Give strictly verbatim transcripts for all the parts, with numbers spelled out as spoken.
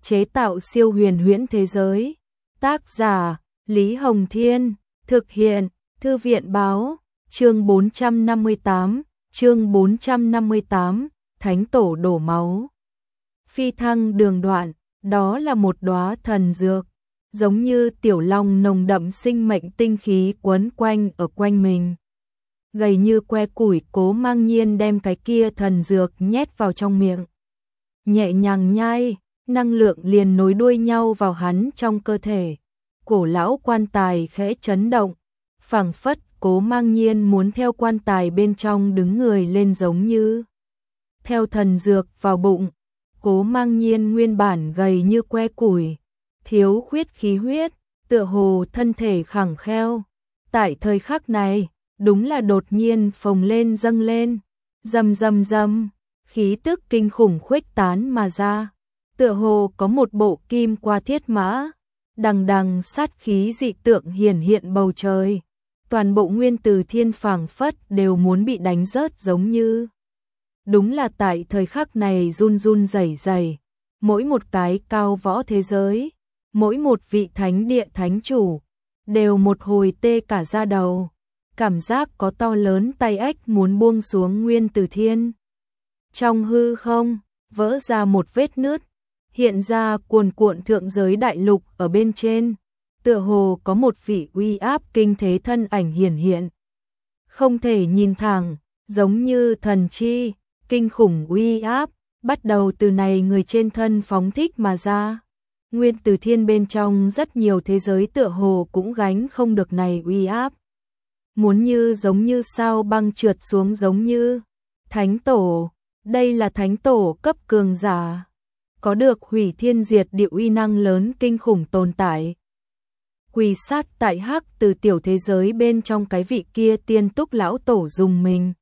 chế tạo siêu huyền huyễn thế giới. Tác giả Lý Hồng Thiên, thực hiện Thư viện Báo, chương bốn trăm năm mươi tám, chương bốn trăm năm mươi tám, Thánh Tổ đổ máu. Phi thăng đường đoạn, đó là một đóa thần dược, giống như tiểu long nồng đậm sinh mệnh tinh khí quấn quanh ở quanh mình. Gầy như que củi, Cố Mang Nhiên đem cái kia thần dược nhét vào trong miệng. Nhẹ nhàng nhai, năng lượng liền nối đuôi nhau vào hắn trong cơ thể. Cổ lão quan tài khẽ chấn động, phảng phất Cố Mang Nhiên muốn theo quan tài bên trong đứng người lên giống như. Theo thần dược vào bụng, Cố Mang Nhiên nguyên bản gầy như que củi, thiếu khuyết khí huyết, tựa hồ thân thể khẳng kheo. Tại thời khắc này, đúng là đột nhiên phồng lên dâng lên, rầm rầm rầm, khí tức kinh khủng khuếch tán mà ra, tựa hồ có một bộ kim qua thiết mã, đằng đằng sát khí dị tượng hiển hiện bầu trời. Toàn bộ nguyên từ thiên phảng phất đều muốn bị đánh rớt giống như. Đúng là tại thời khắc này run run rẩy rẩy, mỗi một cái cao võ thế giới, mỗi một vị thánh địa thánh chủ, đều một hồi tê cả da đầu, cảm giác có to lớn tay ếch muốn buông xuống nguyên từ thiên. Trong hư không, vỡ ra một vết nứt, hiện ra cuồn cuộn thượng giới đại lục ở bên trên, tựa hồ có một vị uy áp kinh thế thân ảnh hiển hiện. Không thể nhìn thẳng, giống như thần chi, kinh khủng uy áp, bắt đầu từ này người trên thân phóng thích mà ra. Nguyên từ thiên bên trong rất nhiều thế giới tựa hồ cũng gánh không được này uy áp. Muốn như giống như sao băng trượt xuống giống như. Thánh tổ, đây là thánh tổ cấp cường giả, có được hủy thiên diệt địa uy năng lớn kinh khủng tồn tại. Quỳ sát tại hắc từ tiểu thế giới bên trong cái vị kia tiên túc lão tổ dùng mình.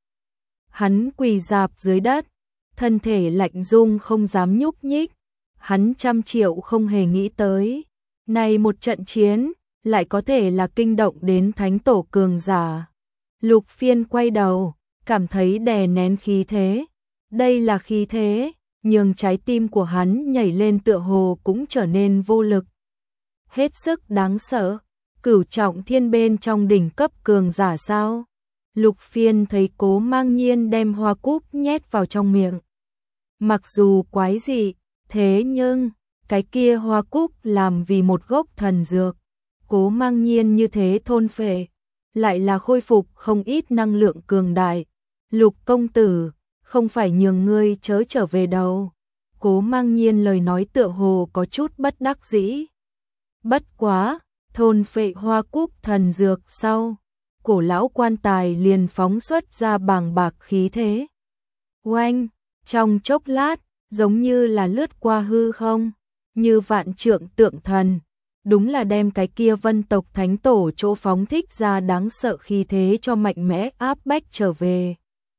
Hắn quỳ dạp dưới đất, thân thể lạnh rung không dám nhúc nhích. Hắn trăm triệu không hề nghĩ tới, này một trận chiến lại có thể là kinh động đến thánh tổ cường giả. Lục Phiên quay đầu, cảm thấy đè nén khí thế. Đây là khí thế, nhưng trái tim của hắn nhảy lên tựa hồ cũng trở nên vô lực. Hết sức đáng sợ, cửu trọng thiên bên trong đỉnh cấp cường giả sao? Lục Phiên thấy Cố Mang Nhiên đem hoa cúc nhét vào trong miệng. Mặc dù quái dị, thế nhưng, cái kia hoa cúc làm vì một gốc thần dược. Cố Mang Nhiên như thế thôn phệ, lại là khôi phục không ít năng lượng cường đại. Lục công tử, không phải nhường ngươi chớ trở về đâu. Cố Mang Nhiên lời nói tựa hồ có chút bất đắc dĩ. Bất quá, thôn phệ hoa cúc thần dược sau, cổ lão quan tài liền phóng xuất ra bàng bạc khí thế. Oanh, trong chốc lát, giống như là lướt qua hư không, như vạn trượng tượng thần, đúng là đem cái kia vân tộc thánh tổ chỗ phóng thích ra đáng sợ khí thế cho mạnh mẽ áp bách trở về.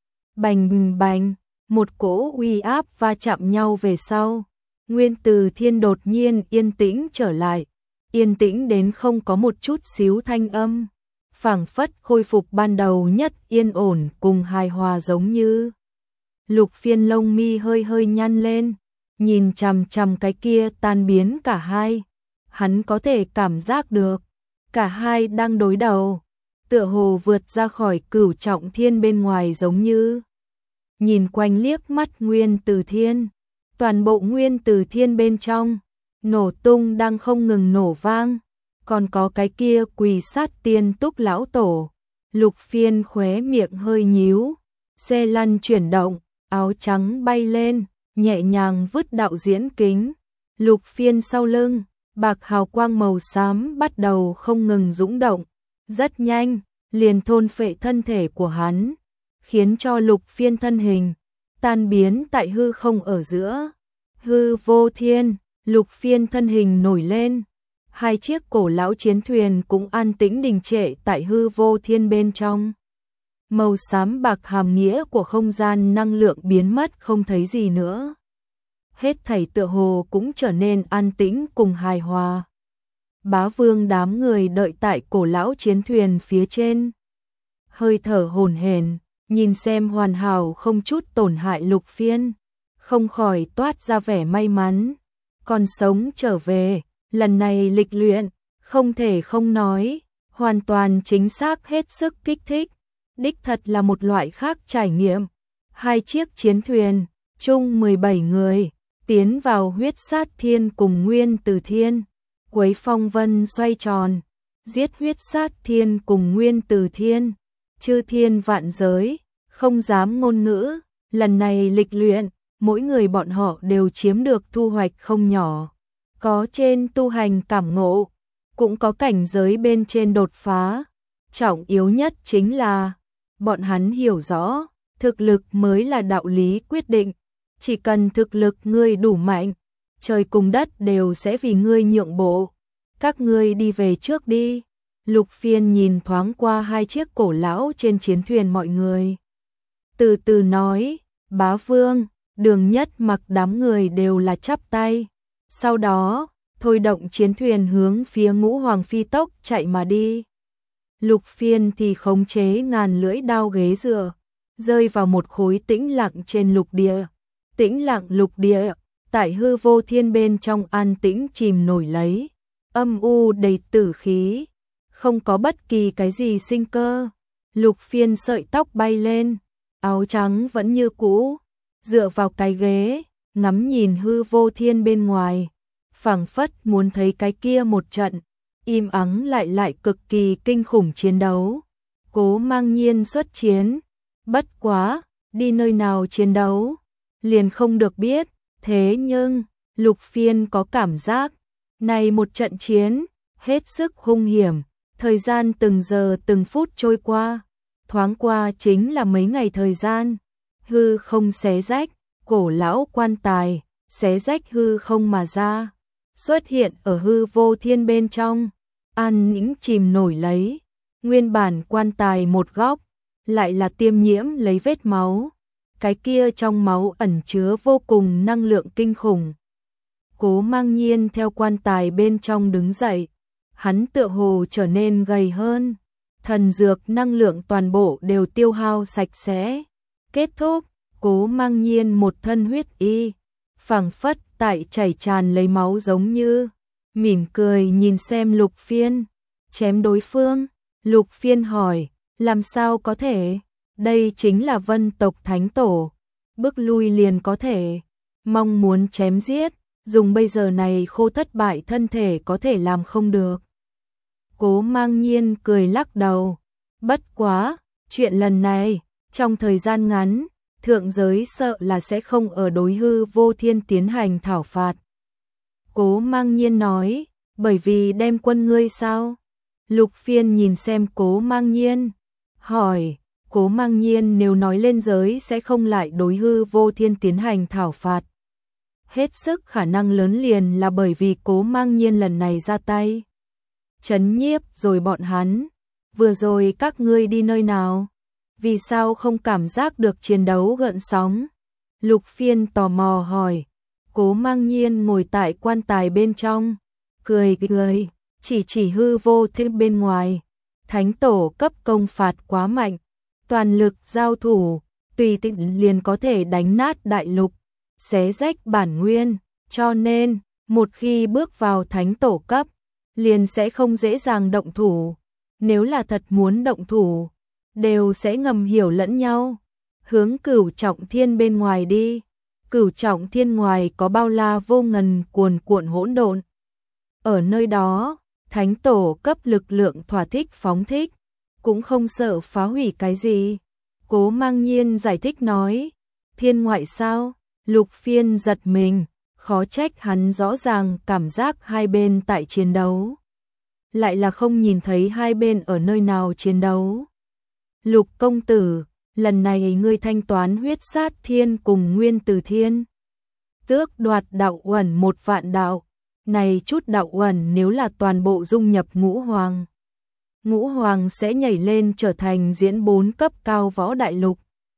Bành bành, một cỗ uy áp va chạm nhau về sau, nguyên từ thiên đột nhiên yên tĩnh trở lại, yên tĩnh đến không có một chút xíu thanh âm, phảng phất khôi phục ban đầu nhất yên ổn cùng hài hòa giống như. Lục Phiên lông mi hơi hơi nhăn lên, nhìn chằm chằm cái kia tan biến cả hai. Hắn có thể cảm giác được, cả hai đang đối đầu, tựa hồ vượt ra khỏi cửu trọng thiên bên ngoài giống như. Nhìn quanh liếc mắt nguyên từ thiên, toàn bộ nguyên từ thiên bên trong, nổ tung đang không ngừng nổ vang, còn có cái kia quỳ sát tiên túc lão tổ. Lục Phiên khóe miệng hơi nhíu, xe lăn chuyển động, áo trắng bay lên, nhẹ nhàng vứt đạo diễn kính. Lục Phiên sau lưng, bạc hào quang màu xám bắt đầu không ngừng dũng động, rất nhanh, liền thôn phệ thân thể của hắn, khiến cho Lục Phiên thân hình tan biến tại hư không ở giữa. Hư vô thiên, Lục Phiên thân hình nổi lên, hai chiếc cổ lão chiến thuyền cũng an tĩnh đình trệ tại hư vô thiên bên trong. Màu xám bạc hàm nghĩa của không gian năng lượng biến mất không thấy gì nữa. Hết thảy tựa hồ cũng trở nên an tĩnh cùng hài hòa. Bá vương đám người đợi tại cổ lão chiến thuyền phía trên. Hơi thở hổn hển, nhìn xem hoàn hảo không chút tổn hại Lục Phiên, không khỏi toát ra vẻ may mắn. còn sống trở về, lần này lịch luyện, không thể không nói, hoàn toàn chính xác hết sức kích thích, đích thật là một loại khác trải nghiệm. Hai chiếc chiến thuyền, chung mười bảy người, tiến vào huyết sát thiên cùng Nguyên Từ Thiên, quấy phong vân xoay tròn, giết huyết sát thiên cùng Nguyên Từ Thiên, chư thiên vạn giới, không dám ngôn ngữ, lần này lịch luyện, mỗi người bọn họ đều chiếm được thu hoạch không nhỏ, có trên tu hành cảm ngộ, cũng có cảnh giới bên trên đột phá, trọng yếu nhất chính là, bọn hắn hiểu rõ, thực lực mới là đạo lý quyết định, chỉ cần thực lực ngươi đủ mạnh, trời cùng đất đều sẽ vì ngươi nhượng bộ, các ngươi đi về trước đi. Lục Phiên nhìn thoáng qua hai chiếc cổ lão trên chiến thuyền mọi người. Từ từ nói, bá vương, Đường Nhất Mặc đám người đều là chắp tay. Sau đó, thôi động chiến thuyền hướng phía Ngũ Hoàng phi tốc chạy mà đi. Lục Phiên thì khống chế ngàn lưỡi đao ghế dựa, rơi vào một khối tĩnh lặng trên lục địa. Tĩnh lặng lục địa, tại hư vô thiên bên trong an tĩnh chìm nổi lấy, âm u đầy tử khí, không có bất kỳ cái gì sinh cơ. Lục Phiên sợi tóc bay lên, áo trắng vẫn như cũ, dựa vào cái ghế, ngắm nhìn hư vô thiên bên ngoài, phảng phất muốn thấy cái kia một trận im ắng lại lại cực kỳ kinh khủng chiến đấu. Cố Mang Nhiên xuất chiến, bất quá, đi nơi nào chiến đấu, liền không được biết, thế nhưng, Lục Phiên có cảm giác, này một trận chiến, hết sức hung hiểm, thời gian từng giờ từng phút trôi qua, thoáng qua chính là mấy ngày thời gian, hư không xé rách, cổ lão quan tài, xé rách hư không mà ra, xuất hiện ở hư vô thiên bên trong, an nĩnh chìm nổi lấy, nguyên bản quan tài một góc, lại là tiêm nhiễm lấy vết máu, cái kia trong máu ẩn chứa vô cùng năng lượng kinh khủng. Cố Mang Nhiên theo quan tài bên trong đứng dậy, hắn tựa hồ trở nên gầy hơn, thần dược năng lượng toàn bộ đều tiêu hao sạch sẽ. Kết thúc, Cố Mang Nhiên một thân huyết y, phảng phất tại chảy tràn lấy máu giống như, mỉm cười nhìn xem Lục Phiên, chém đối phương. Lục Phiên hỏi, làm sao có thể, đây chính là Vân tộc thánh tổ, bước lui liền có thể, mong muốn chém giết, dùng bây giờ này khô thất bại thân thể có thể làm không được. Cố Mang Nhiên cười lắc đầu, bất quá, chuyện lần này, trong thời gian ngắn, thượng giới sợ là sẽ không ở đối hư vô thiên tiến hành thảo phạt. Cố Mang Nhiên nói, bởi vì đem quân ngươi sao? Lục Phiên nhìn xem Cố Mang Nhiên, hỏi, Cố Mang Nhiên nếu nói lên giới sẽ không lại đối hư vô thiên tiến hành thảo phạt. Hết sức khả năng lớn liền là bởi vì Cố Mang Nhiên lần này ra tay. Chấn nhiếp rồi bọn hắn, vừa rồi các ngươi đi nơi nào? Vì sao không cảm giác được chiến đấu gợn sóng? Lục Phiên tò mò hỏi. Cố Mang Nhiên ngồi tại quan tài bên trong, cười cười, chỉ chỉ hư vô thiên bên ngoài. Thánh tổ cấp công phạt quá mạnh, toàn lực giao thủ, tùy tiện liền có thể đánh nát đại lục, xé rách bản nguyên, cho nên, một khi bước vào thánh tổ cấp, liền sẽ không dễ dàng động thủ. Nếu là thật muốn động thủ, đều sẽ ngầm hiểu lẫn nhau. Hướng Cửu Trọng Thiên bên ngoài đi. Cửu Trọng Thiên ngoài có bao la vô ngần cuồn cuộn hỗn độn. Ở nơi đó, thánh tổ cấp lực lượng thỏa thích phóng thích, cũng không sợ phá hủy cái gì. Cố Mang Nhiên giải thích nói, thiên ngoại sao? Lục Phiên giật mình, khó trách hắn rõ ràng cảm giác hai bên tại chiến đấu. Lại là không nhìn thấy hai bên ở nơi nào chiến đấu. Lục công tử, lần này ngươi thanh toán huyết sát thiên cùng Nguyên Từ Thiên. Tước đoạt đạo uẩn một vạn đạo, này chút đạo uẩn nếu là toàn bộ dung nhập Ngũ Hoàng. Ngũ Hoàng sẽ nhảy lên trở thành diễn bốn cấp cao võ đại lục.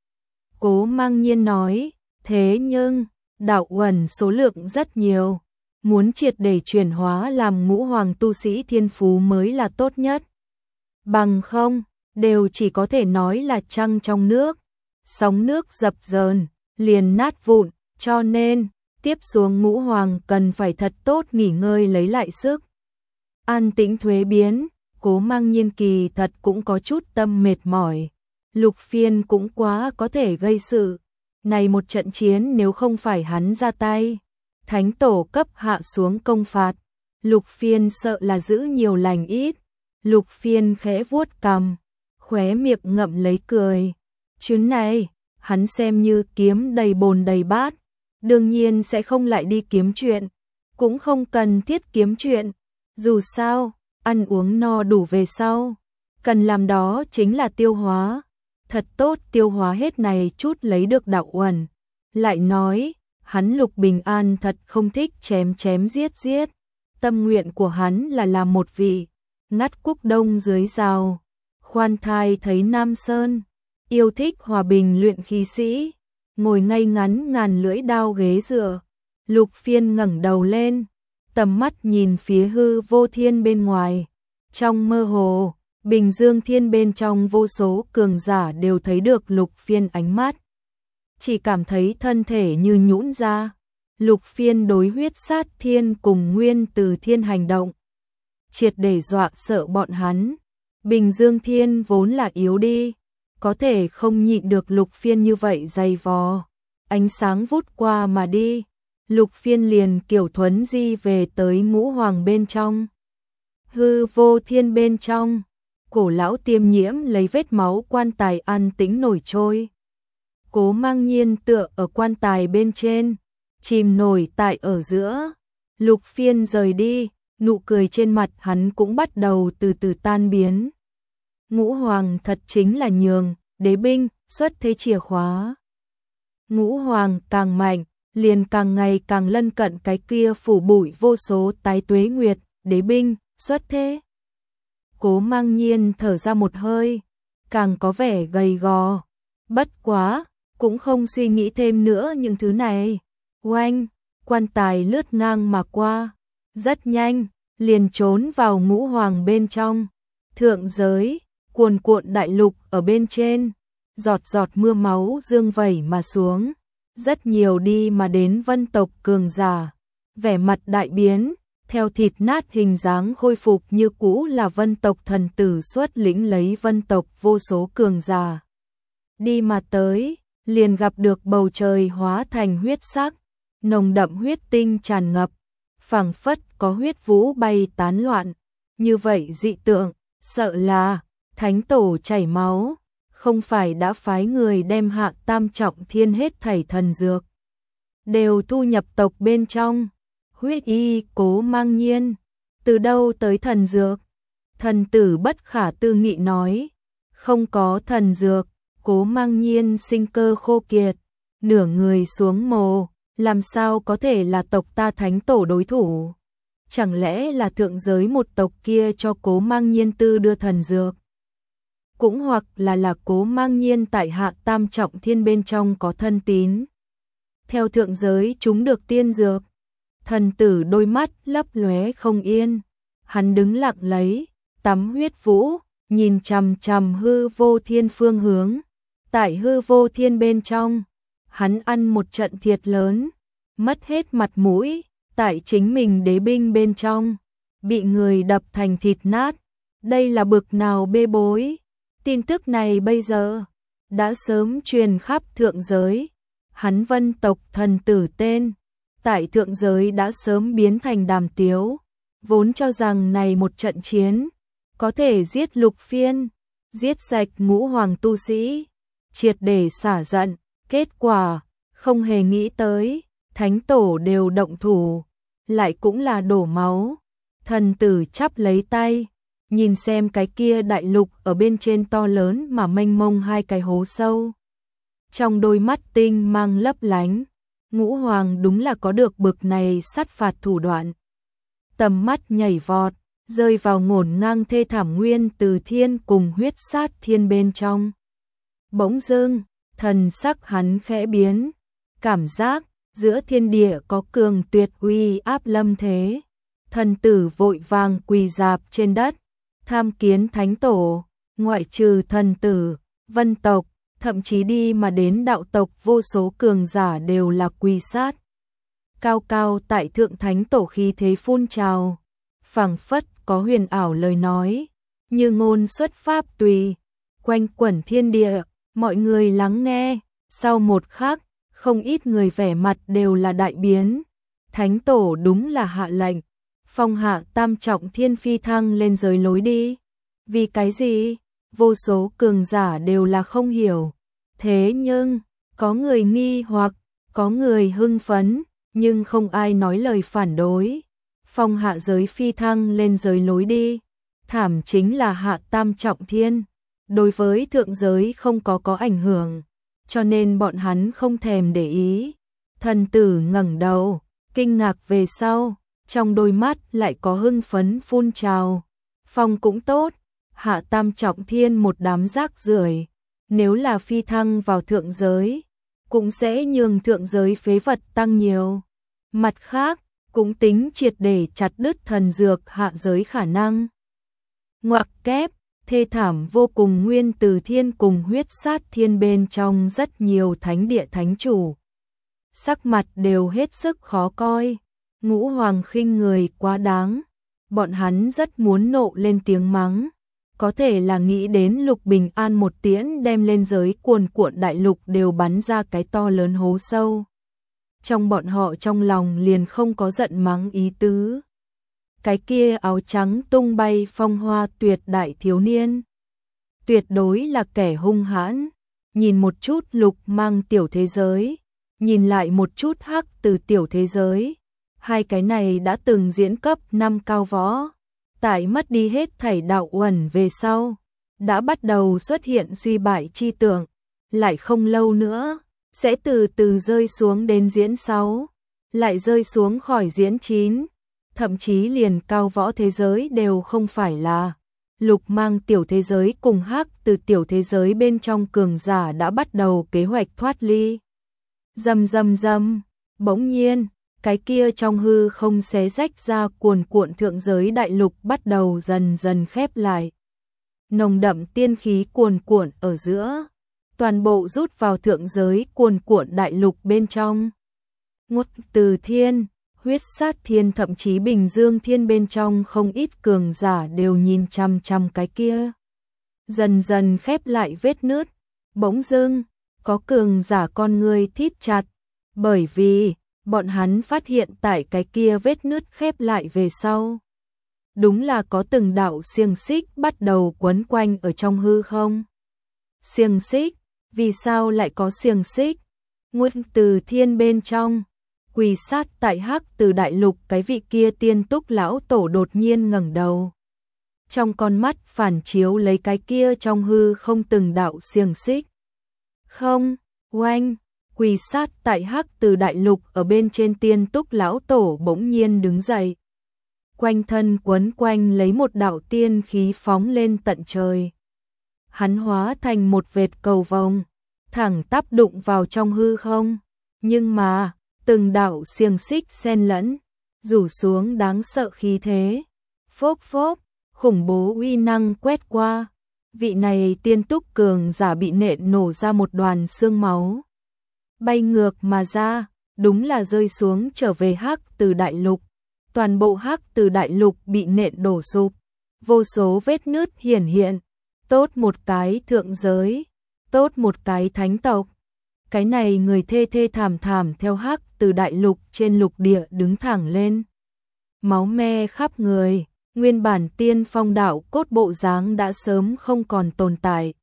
Cố Mang Nhiên nói, thế nhưng, đạo uẩn số lượng rất nhiều, muốn triệt để chuyển hóa làm Ngũ Hoàng tu sĩ thiên phú mới là tốt nhất. Bằng không, đều chỉ có thể nói là trăng trong nước, sóng nước dập dờn, liền nát vụn, cho nên, Tiếp xuống Ngũ Hoàng cần phải thật tốt nghỉ ngơi lấy lại sức. An tĩnh thuế biến, Cố Mang Nhiên kỳ thật cũng có chút tâm mệt mỏi. Lục Phiên cũng quá có thể gây sự. Này một trận chiến nếu không phải hắn ra tay, thánh tổ cấp hạ xuống công phạt, Lục Phiên sợ là giữ nhiều lành ít. Lục Phiên khẽ vuốt cằm, khóe miệng ngậm lấy cười. Chuyến này, hắn xem như kiếm đầy bồn đầy bát, đương nhiên sẽ không lại đi kiếm chuyện, cũng không cần thiết kiếm chuyện. Dù sao, ăn uống no đủ về sau, cần làm đó chính là tiêu hóa. Thật tốt tiêu hóa hết này chút lấy được đạo uẩn. Lại nói, hắn Lục Bình An thật không thích chém chém giết giết. Tâm nguyện của hắn là làm một vị ngắt cúc đông dưới rào, khoan thai thấy Nam Sơn, yêu thích hòa bình luyện khí sĩ, ngồi ngay ngắn ngàn lưỡi đao ghế dựa. Lục Phiên ngẩng đầu lên, tầm mắt nhìn phía hư vô thiên bên ngoài. Trong mơ hồ, Bình Dương Thiên bên trong vô số cường giả đều thấy được Lục Phiên ánh mắt. Chỉ cảm thấy thân thể như nhũn ra. Lục Phiên đối huyết sát thiên cùng nguyên từ thiên hành động, triệt để dọa sợ bọn hắn. Bình Dương Thiên vốn là yếu đi, có thể không nhịn được Lục Phiên như vậy dày vò. Ánh sáng vút qua mà đi, Lục Phiên liền kiểu thuấn di về tới Ngũ Hoàng bên trong. Hư vô thiên bên trong, Cổ lão tiêm nhiễm lấy vết máu quan tài an tĩnh nổi trôi. Cố Mang Nhiên tựa ở quan tài bên trên, chìm nổi tại ở giữa. Lục Phiên rời đi, nụ cười trên mặt hắn cũng bắt đầu từ từ tan biến. Ngũ Hoàng thật chính là nhường, đế binh, xuất thế chìa khóa. Ngũ Hoàng càng mạnh, liền càng ngày càng lân cận cái kia phủ bụi vô số tái tuế nguyệt, đế binh, xuất thế. Cố Mang Nhiên thở ra một hơi, càng có vẻ gầy gò. Bất quá, cũng không suy nghĩ thêm nữa những thứ này. Oanh, quan tài lướt ngang mà qua, rất nhanh, liền trốn vào Ngũ Hoàng bên trong. Thượng giới, cuồn cuộn đại lục ở bên trên, giọt giọt mưa máu dương vẩy mà xuống. Rất nhiều đi mà đến vân tộc cường giả, vẻ mặt đại biến, theo thịt nát hình dáng khôi phục như cũ là vân tộc thần tử xuất lĩnh lấy vân tộc vô số cường giả. Đi mà tới, liền gặp được bầu trời hóa thành huyết sắc, nồng đậm huyết tinh tràn ngập, phảng phất có huyết vũ bay tán loạn. Như vậy dị tượng, sợ là thánh tổ chảy máu, không phải đã phái người đem hạ tam trọng thiên hết thảy thần dược đều thu nhập tộc bên trong. Huyết y Cố Mang Nhiên, từ đâu tới thần dược? Thần tử bất khả tư nghị nói, không có thần dược, Cố Mang Nhiên sinh cơ khô kiệt, nửa người xuống mồ, làm sao có thể là tộc ta thánh tổ đối thủ? Chẳng lẽ là thượng giới một tộc kia cho Cố Mang Nhiên tư đưa thần dược? Cũng hoặc là là Cố Mang Nhiên tại hạ tam trọng thiên bên trong có thân tín, theo thượng giới chúng được tiên dược. Thần tử đôi mắt lấp lóe không yên, hắn đứng lặng lấy, tắm huyết vũ, nhìn chằm chằm hư vô thiên phương hướng. Tại hư vô thiên bên trong, hắn ăn một trận thiệt lớn, mất hết mặt mũi, tại chính mình đế binh bên trong, bị người đập thành thịt nát. Đây là bực nào bê bối. Tin tức này bây giờ đã sớm truyền khắp thượng giới. Hắn vân tộc thần tử tên tại thượng giới đã sớm biến thành đàm tiếu, vốn cho rằng này một trận chiến có thể giết Lục Phiên, giết sạch Ngũ Hoàng tu sĩ, triệt để xả giận. Kết quả không hề nghĩ tới, thánh tổ đều động thủ, lại cũng là đổ máu. Thần tử chắp lấy tay, nhìn xem cái kia đại lục ở bên trên to lớn mà mênh mông hai cái hố sâu, trong đôi mắt tinh mang lấp lánh. Ngũ Hoàng đúng là có được bực này sát phạt thủ đoạn. Tầm mắt nhảy vọt, rơi vào ngổn ngang thê thảm nguyên từ thiên cùng huyết sát thiên bên trong. Bỗng dưng, thần sắc hắn khẽ biến, cảm giác giữa thiên địa có cường tuyệt uy áp lâm thế. Thần tử vội vàng quỳ rạp trên đất, tham kiến thánh tổ. Ngoại trừ thần tử, vân tộc, thậm chí đi mà đến đạo tộc vô số cường giả đều là quỳ sát. cao cao tại thượng thánh tổ khí thế phun trào, phảng phất có huyền ảo lời nói, như ngôn xuất pháp tùy, quanh quẩn thiên địa, mọi người lắng nghe, sau một khắc, không ít người vẻ mặt đều là đại biến, thánh tổ đúng là hạ lệnh, phong hạ tam trọng thiên phi thăng lên giới lối đi, vì cái gì? Vô số cường giả đều là không hiểu, thế nhưng, có người nghi hoặc, có người hưng phấn, nhưng không ai nói lời phản đối. Phong hạ giới phi thăng lên giới lối đi, thảm chính là hạ tam trọng thiên, đối với thượng giới không có có ảnh hưởng, cho nên bọn hắn không thèm để ý. Thần tử ngẩng đầu, kinh ngạc về sau, trong đôi mắt lại có hưng phấn phun trào. Phong cũng tốt, hạ tam trọng thiên một đám rác rưởi, nếu là phi thăng vào thượng giới, cũng sẽ nhường thượng giới phế vật tăng nhiều. Mặt khác, cũng tính triệt để chặt đứt thần dược hạ giới khả năng. Ngoặc kép, thê thảm vô cùng nguyên từ thiên cùng huyết sát thiên bên trong rất nhiều thánh địa thánh chủ. Sắc mặt đều hết sức khó coi, ngũ hoàng khinh người quá đáng, bọn hắn rất muốn nộ lên tiếng mắng. Có thể là nghĩ đến Lục Bình An một tiễn đem lên giới cuồn cuộn đại lục đều bắn ra cái to lớn hố sâu. Trong bọn họ trong lòng liền không có giận mắng ý tứ. Cái kia áo trắng tung bay phong hoa tuyệt đại thiếu niên, tuyệt đối là kẻ hung hãn. Nhìn một chút Lục Mang tiểu thế giới, nhìn lại một chút Hắc từ tiểu thế giới, hai cái này đã từng diễn cấp năm cao võ, tại mất đi hết thảy đạo uẩn về sau, đã bắt đầu xuất hiện suy bại chi tưởng, lại không lâu nữa, sẽ từ từ rơi xuống đến diễn sáu, lại rơi xuống khỏi diễn chín, thậm chí liền cao võ thế giới đều không phải là. Lục Mang tiểu thế giới cùng Hắc từ tiểu thế giới bên trong cường giả đã bắt đầu kế hoạch thoát ly. Rầm rầm rầm, bỗng nhiên, cái kia trong hư không xé rách ra cuồn cuộn thượng giới đại lục bắt đầu dần dần khép lại. Nồng đậm tiên khí cuồn cuộn ở giữa, toàn bộ rút vào thượng giới cuồn cuộn đại lục bên trong. Ngút từ thiên, huyết sát thiên thậm chí bình dương thiên bên trong không ít cường giả đều nhìn chăm chăm cái kia. Dần dần khép lại vết nứt, bỗng dưng, có cường giả con người thít chặt, bởi vì bọn hắn phát hiện tại cái kia vết nứt khép lại về sau. Đúng là có từng đạo xiềng xích bắt đầu quấn quanh ở trong hư không. Xiềng xích, vì sao lại có xiềng xích? Nguyên từ thiên bên trong, quỳ sát tại Hắc từ đại lục cái vị kia tiên túc lão tổ đột nhiên ngẩng đầu. Trong con mắt phản chiếu lấy cái kia trong hư không từng đạo xiềng xích. Không, oanh, quỳ sát tại Hắc từ đại lục ở bên trên tiên túc lão tổ bỗng nhiên đứng dậy. Quanh thân quấn quanh lấy một đạo tiên khí phóng lên tận trời. Hắn hóa thành một vệt cầu vồng, thẳng tắp đụng vào trong hư không, nhưng mà từng đạo xiềng xích xen lẫn, rủ xuống đáng sợ khí thế. Phốc phốc, khủng bố uy năng quét qua. Vị này tiên túc cường giả bị nện nổ ra một đoàn xương máu. Bay ngược mà ra, đúng là rơi xuống trở về Hắc từ đại lục. Toàn bộ Hắc từ đại lục bị nện đổ sụp, vô số vết nứt hiển hiện. Tốt một cái thượng giới, tốt một cái thánh tộc. Cái này người thê thê thảm thảm theo Hắc từ đại lục trên lục địa đứng thẳng lên. Máu me khắp người, nguyên bản tiên phong đạo cốt bộ dáng đã sớm không còn tồn tại.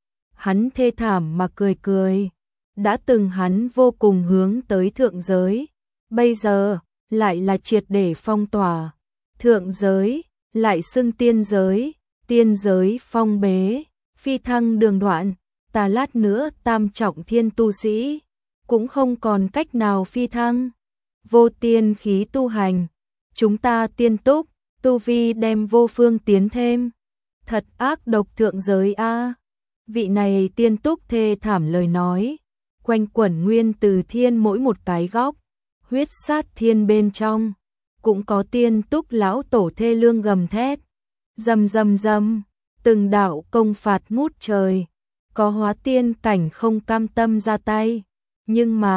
Hắn thê thảm mà cười cười. Đã từng hắn vô cùng hướng tới thượng giới, bây giờ lại là triệt để phong tỏa. Thượng giới, lại xưng tiên giới, tiên giới phong bế, phi thăng đường đoạn, ta lát nữa tam trọng thiên tu sĩ, cũng không còn cách nào phi thăng. Vô tiên khí tu hành, chúng ta tiên túc, tu vi đem vô phương tiến thêm. Thật ác độc thượng giới a. Vị này tiên túc thê thảm lời nói, quanh quẩn nguyên từ thiên mỗi một cái góc, huyết sát thiên bên trong, cũng có tiên túc lão tổ thê lương gầm thét. Rầm rầm rầm, từng đạo công phạt ngút trời, có hóa tiên cảnh không cam tâm ra tay, nhưng mà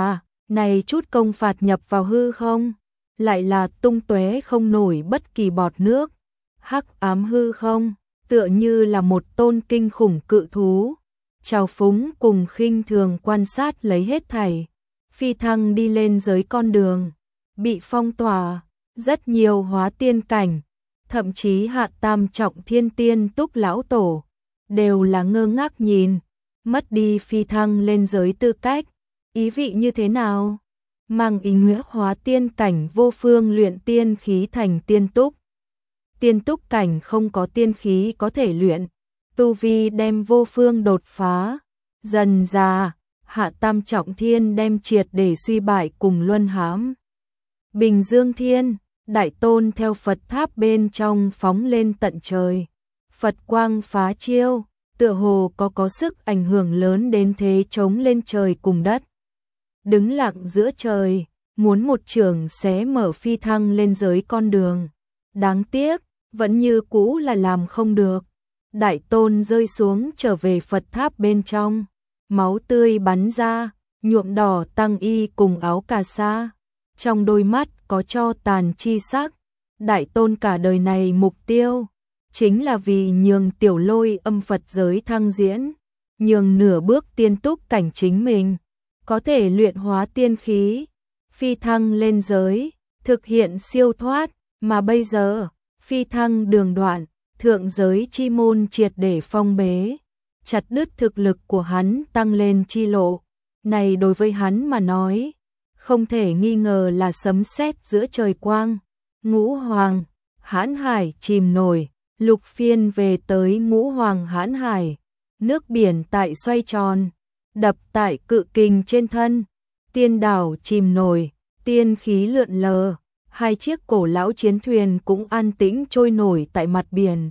Này chút công phạt nhập vào hư không, lại là tung tóe không nổi bất kỳ bọt nước. Hắc ám hư không, tựa như là một tôn kinh khủng cự thú, trào phúng cùng khinh thường quan sát lấy hết thảy. Phi thăng đi lên giới con đường, bị phong tỏa, rất nhiều hóa tiên cảnh, thậm chí hạ tam trọng thiên tiên túc lão tổ, đều là ngơ ngác nhìn, mất đi phi thăng lên giới tư cách, ý vị như thế nào? Mang ý nghĩa hóa tiên cảnh vô phương luyện tiên khí thành tiên túc. Tiên túc cảnh không có tiên khí có thể luyện, tu vi đem vô phương đột phá, dần già, hạ tam trọng thiên đem triệt để suy bại cùng luân hãm. Bình Dương Thiên, Đại Tôn theo Phật tháp bên trong phóng lên tận trời. Phật quang phá chiêu, tựa hồ có có sức ảnh hưởng lớn đến thế chống lên trời cùng đất. Đứng lặng giữa trời, muốn một chưởng xé mở phi thăng lên giới con đường. Đáng tiếc, vẫn như cũ là làm không được. Đại Tôn rơi xuống trở về Phật tháp bên trong, máu tươi bắn ra, nhuộm đỏ tăng y cùng áo cà sa. Trong đôi mắt có cho tàn chi sắc. Đại Tôn cả đời này mục tiêu chính là vì nhường tiểu lôi âm Phật giới thăng diễn, nhường nửa bước tiên túc cảnh chính mình, có thể luyện hóa tiên khí, phi thăng lên giới, thực hiện siêu thoát, mà bây giờ, phi thăng đường đoạn, thượng giới chi môn triệt để phong bế, chặt đứt thực lực của hắn tăng lên chi lộ. Này đối với hắn mà nói, không thể nghi ngờ là sấm sét giữa trời quang. Ngũ Hoàng, Hãn Hải chìm nổi, Lục Phiên về tới Ngũ Hoàng Hãn Hải, nước biển tại xoay tròn, đập tại cự kình trên thân, tiên đảo chìm nổi, tiên khí lượn lờ, hai chiếc cổ lão chiến thuyền cũng an tĩnh trôi nổi tại mặt biển.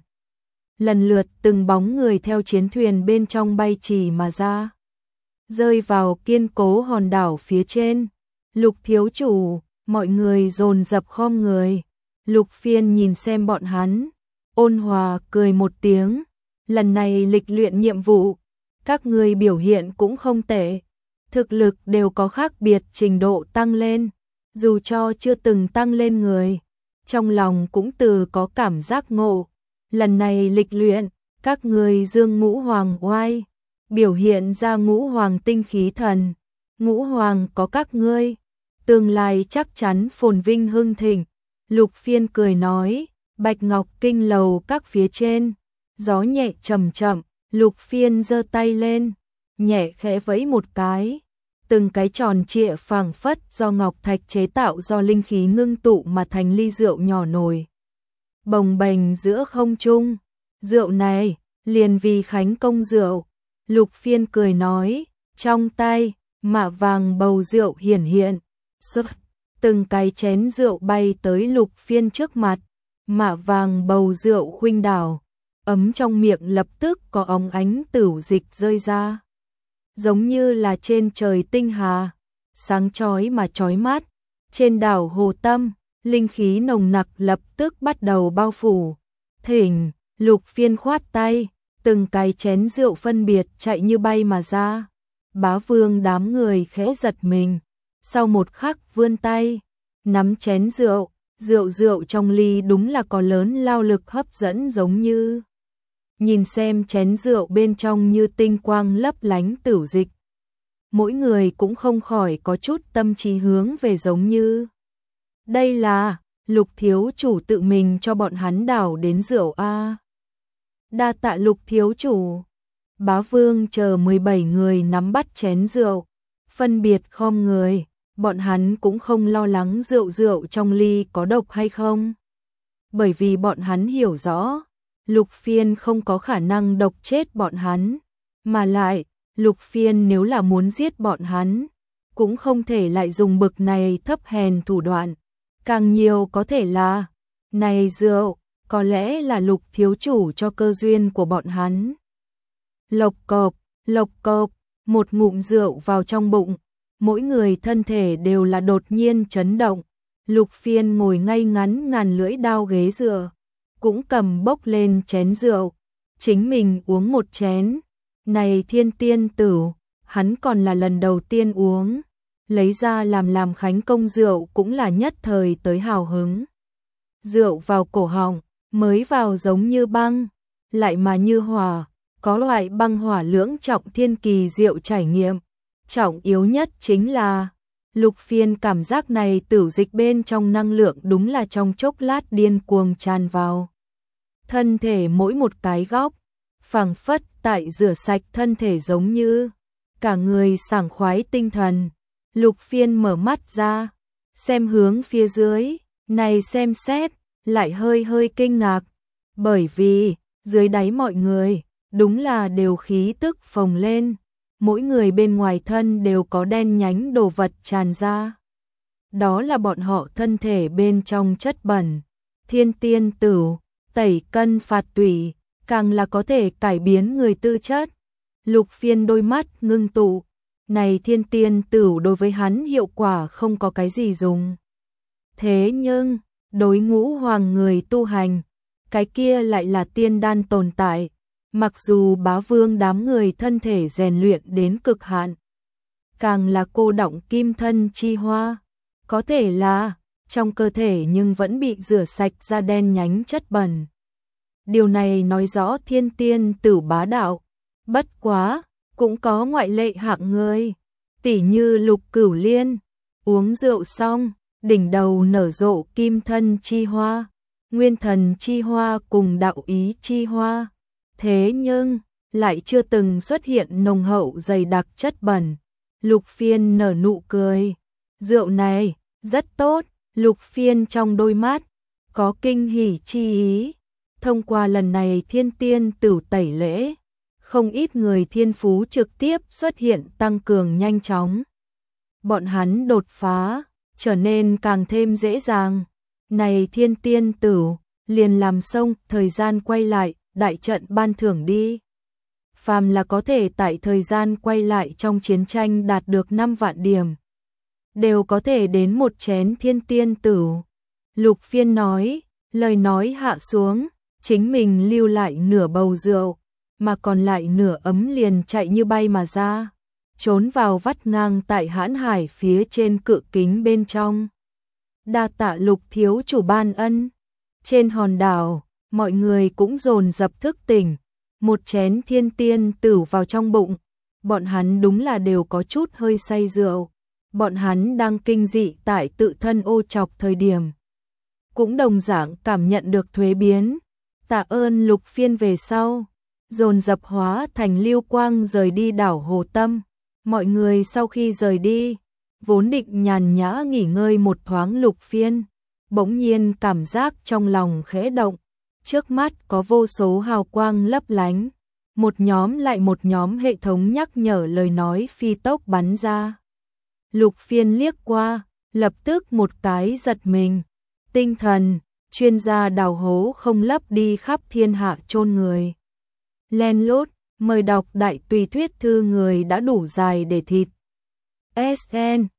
Lần lượt từng bóng người theo chiến thuyền bên trong bay trì mà ra, rơi vào kiên cố hòn đảo phía trên. Lục thiếu chủ, mọi người dồn dập khom người. Lục Phiên nhìn xem bọn hắn, ôn hòa cười một tiếng. Lần này lịch luyện nhiệm vụ, các người biểu hiện cũng không tệ. Thực lực đều có khác biệt trình độ tăng lên. Dù cho chưa từng tăng lên người, trong lòng cũng từ có cảm giác ngộ. Lần này lịch luyện, các người dương ngũ hoàng oai, biểu hiện ra ngũ hoàng tinh khí thần. Ngũ hoàng có các ngươi, tương lai chắc chắn phồn vinh hưng thịnh. Lục Phiên cười nói, Bạch Ngọc Kinh lầu các phía trên, gió nhẹ chậm chậm, Lục Phiên giơ tay lên, nhẹ khẽ vẫy một cái, từng cái tròn trịa phảng phất do ngọc thạch chế tạo do linh khí ngưng tụ mà thành ly rượu nhỏ nổi, bồng bềnh giữa không trung. Rượu này, liền vì khánh công rượu. Lục Phiên cười nói, trong tay, mạ vàng bầu rượu hiển hiện, xuất, từng cái chén rượu bay tới Lục Phiên trước mặt, mạ vàng bầu rượu khuynh đảo, ấm trong miệng lập tức có óng ánh tửu dịch rơi ra, giống như là trên trời tinh hà, sáng chói mà chói mắt. Trên đảo Hồ Tâm, linh khí nồng nặc lập tức bắt đầu bao phủ. Thỉnh, Lục Phiên khoát tay, từng cái chén rượu phân biệt chạy như bay mà ra. Bá Vương đám người khẽ giật mình, sau một khắc vươn tay, nắm chén rượu, rượu rượu trong ly đúng là có lớn lao lực hấp dẫn giống như. Nhìn xem chén rượu bên trong như tinh quang lấp lánh tửu dịch. Mỗi người cũng không khỏi có chút tâm trí hướng về giống như. Đây là, Lục thiếu chủ tự mình cho bọn hắn đảo đến rượu a. Đa tạ Lục thiếu chủ. Bá Vương chờ mười bảy người nắm bắt chén rượu, phân biệt khom người, bọn hắn cũng không lo lắng rượu rượu trong ly có độc hay không. Bởi vì bọn hắn hiểu rõ, Lục Phiên không có khả năng độc chết bọn hắn, mà lại, Lục Phiên nếu là muốn giết bọn hắn, cũng không thể lại dùng bực này thấp hèn thủ đoạn, càng nhiều có thể là, này rượu, có lẽ là Lục thiếu chủ cho cơ duyên của bọn hắn. Lộc cộp, lộc cộp, một ngụm rượu vào trong bụng, mỗi người thân thể đều là đột nhiên chấn động. Lục Phiên ngồi ngay ngắn ngàn lưỡi đao ghế dựa, cũng cầm bốc lên chén rượu, chính mình uống một chén. Này thiên tiên tử, hắn còn là lần đầu tiên uống, lấy ra làm làm khánh công rượu cũng là nhất thời tới hào hứng. Rượu vào cổ họng, mới vào giống như băng, lại mà như hỏa, có loại băng hỏa lưỡng trọng thiên kỳ diệu trải nghiệm. Trọng yếu nhất chính là Lục Phiên cảm giác này tử dịch bên trong năng lượng đúng là trong chốc lát điên cuồng tràn vào. Thân thể mỗi một cái góc, phảng phất tại rửa sạch thân thể giống như cả người sảng khoái tinh thần. Lục Phiên mở mắt ra, xem hướng phía dưới, này xem xét, lại hơi hơi kinh ngạc, bởi vì dưới đáy mọi người đúng là đều khí tức phồng lên, mỗi người bên ngoài thân đều có đen nhánh đồ vật tràn ra. Đó là bọn họ thân thể bên trong chất bẩn. Thiên tiên tửu, tẩy cân phạt tủy, càng là có thể cải biến người tư chất. Lục Phiên đôi mắt ngưng tụ, này thiên tiên tửu đối với hắn hiệu quả không có cái gì dùng. Thế nhưng, đối ngũ hoàng người tu hành, cái kia lại là tiên đan tồn tại. Mặc dù bá vương đám người thân thể rèn luyện đến cực hạn, càng là cô đọng kim thân chi hoa, có thể là trong cơ thể nhưng vẫn bị rửa sạch ra đen nhánh chất bẩn. Điều này nói rõ thiên tiên tửu bá đạo, bất quá, cũng có ngoại lệ hạng người, tỉ như Lục Cửu Liên, uống rượu xong, đỉnh đầu nở rộ kim thân chi hoa, nguyên thần chi hoa cùng đạo ý chi hoa. Thế nhưng, lại chưa từng xuất hiện nồng hậu dày đặc chất bẩn. Lục Phiên nở nụ cười. Rượu này, rất tốt. Lục Phiên trong đôi mắt, có kinh hỉ chi ý. Thông qua lần này thiên tiên tửu tẩy lễ, không ít người thiên phú trực tiếp xuất hiện tăng cường nhanh chóng. Bọn hắn đột phá, trở nên càng thêm dễ dàng. Này thiên tiên tửu, liền làm xong thời gian quay lại. Đại trận ban thưởng đi. Phàm là có thể tại thời gian quay lại trong chiến tranh đạt được năm vạn điểm, đều có thể đến một chén thiên tiên tửu. Lục Phiên nói, lời nói hạ xuống, chính mình lưu lại nửa bầu rượu, mà còn lại nửa ấm liền chạy như bay mà ra, trốn vào vắt ngang tại hãn hải phía trên cự kính bên trong. Đa tạ Lục thiếu chủ ban ân. Trên hòn đảo, mọi người cũng dồn dập thức tỉnh, một chén thiên tiên tửu vào trong bụng, bọn hắn đúng là đều có chút hơi say rượu, bọn hắn đang kinh dị tại tự thân ô trọc thời điểm. Cũng đồng dạng cảm nhận được thuế biến, tạ ơn Lục Phiên về sau, dồn dập hóa thành lưu quang rời đi đảo Hồ Tâm. Mọi người sau khi rời đi, vốn định nhàn nhã nghỉ ngơi một thoáng Lục Phiên, bỗng nhiên cảm giác trong lòng khẽ động. Trước mắt có vô số hào quang lấp lánh, một nhóm lại một nhóm hệ thống nhắc nhở lời nói phi tốc bắn ra. Lục Phiên liếc qua, lập tức một cái giật mình. Tinh thần, chuyên gia đào hố không lấp đi khắp thiên hạ chôn người. Len lút, mời đọc đại tùy thuyết thư người đã đủ dài để thịt. ét en